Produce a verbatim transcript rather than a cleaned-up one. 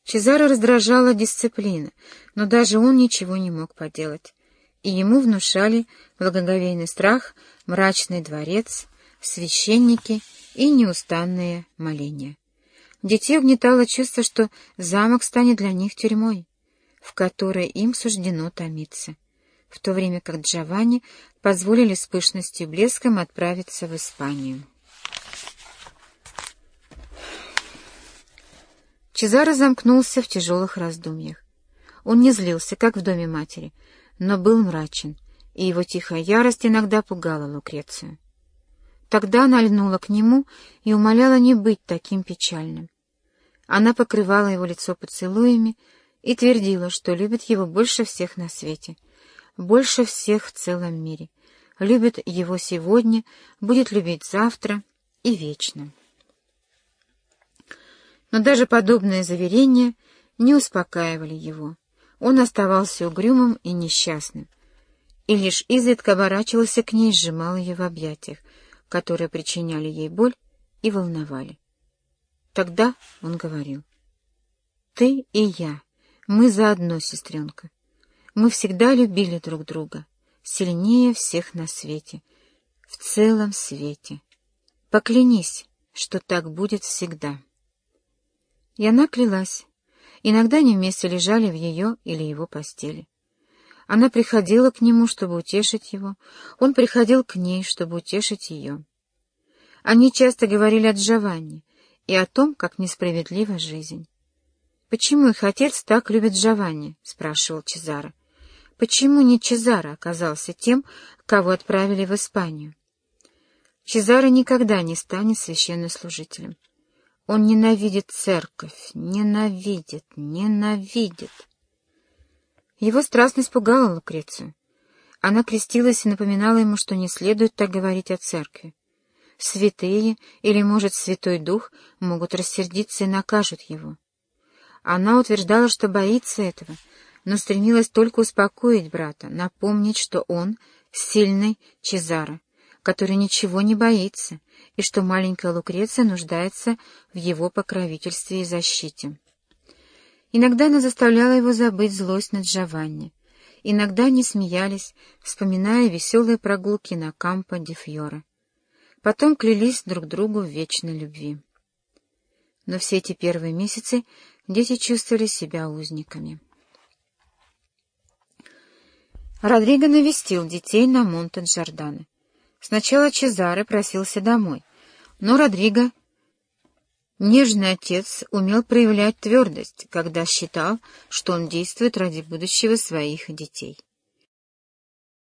Чезаро раздражала дисциплина, но даже он ничего не мог поделать, и ему внушали благоговейный страх мрачный дворец, священники и неустанные моления. Детей угнетало чувство, что замок станет для них тюрьмой, в которой им суждено томиться, в то время как Джованни позволили с пышностью и блеском отправиться в Испанию. Чезаро замкнулся в тяжелых раздумьях. Он не злился, как в доме матери, но был мрачен, и его тихая ярость иногда пугала Лукрецию. Тогда она льнула к нему и умоляла не быть таким печальным. Она покрывала его лицо поцелуями и твердила, что любит его больше всех на свете, больше всех в целом мире, любит его сегодня, будет любить завтра и вечно. Но даже подобные заверения не успокаивали его. Он оставался угрюмым и несчастным, и лишь изредка оборачивался к ней и сжимал ее в объятиях, которые причиняли ей боль и волновали. Тогда он говорил: «Ты и я, мы заодно, сестренка. Мы всегда любили друг друга, сильнее всех на свете, в целом свете. Поклянись, что так будет всегда». И она клялась. Иногда они вместе лежали в ее или его постели. Она приходила к нему, чтобы утешить его, он приходил к ней, чтобы утешить ее. Они часто говорили о Джованни и о том, как несправедлива жизнь. «Почему их отец так любит Джованни?» — спрашивал Чезаро. «Почему не Чезаро оказался тем, кого отправили в Испанию?» Чезаро никогда не станет священнослужителем. Он ненавидит церковь, ненавидит, ненавидит. Его страстность пугала Лукрецию. Она крестилась и напоминала ему, что не следует так говорить о церкви. Святые, или, может, Святой Дух, могут рассердиться и накажут его. Она утверждала, что боится этого, но стремилась только успокоить брата, напомнить, что он сильный Чезаро, который ничего не боится, и что маленькая Лукреция нуждается в его покровительстве и защите. Иногда она заставляла его забыть злость над Джованни. Иногда они смеялись, вспоминая веселые прогулки на Кампо-ди-Фьоре. Потом клялись друг другу в вечной любви. Но все эти первые месяцы дети чувствовали себя узниками. Родриго навестил детей на Монте-Джордано. Сначала Чезаро просился домой, но Родриго, нежный отец, умел проявлять твердость, когда считал, что он действует ради будущего своих детей.